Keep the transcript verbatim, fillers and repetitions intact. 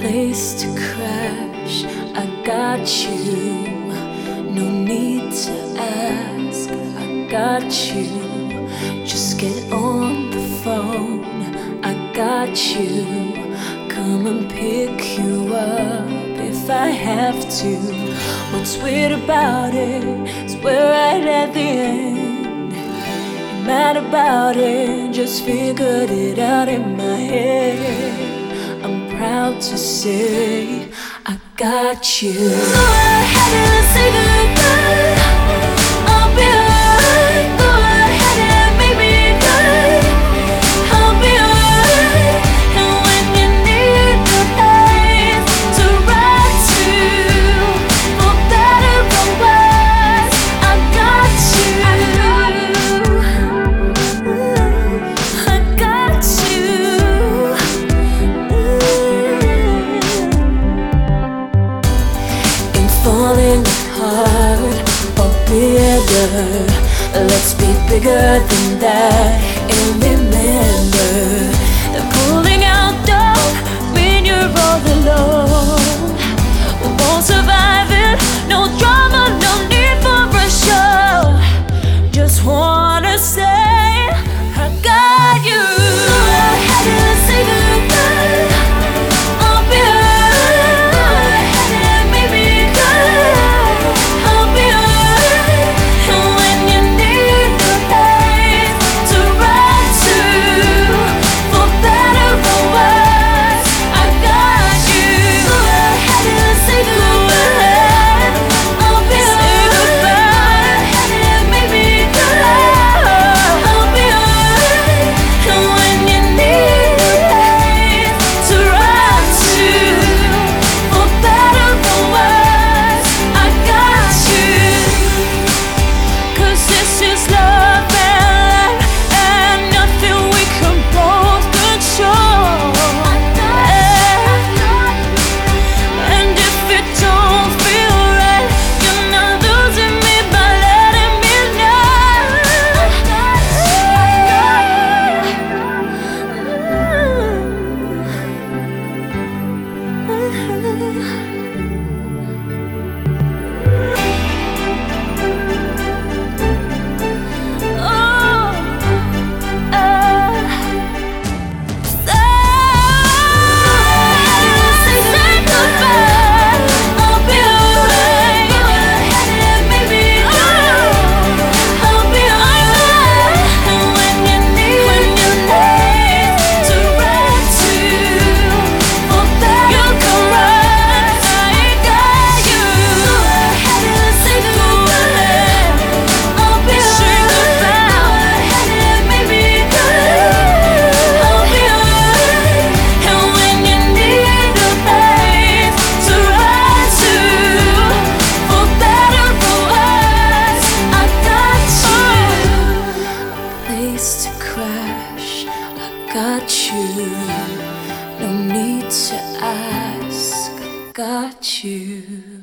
place to crash. I got you, no need to ask. I got you, just get on the phone. I got you, come and pick you up if I have to. What's weird about it is we're right at the end. Ain't mad about it, just figured it out in my head. I'm proud to say I got you. Go ahead and say goodbye. I'll be alright. Go ahead and make me cry. I'll be alright. And when you need the place to run to, for better or worse, I got you. I got you. Falling apart or bigger, let's be bigger than that. And remember that pulling out don't mean you're all alone. We won't survive it, no drama, no need for a show. Just wanna say I got you. Go ahead and say goodbye. I'll be alright. Go ahead and make me cry. I'll be alright. And when you need the place to run to, for better or worse, I got you. Go ahead and say goodbye. I'll be alright. Go ahead and make me cry. I'll be alright. And when you need a place to run to, for better or worse, I got you. 'Cause this is love and life, and nothing we can both control. And if it don't feel right, you're not losing me by letting me to crash. I got you, no need to ask. I got you.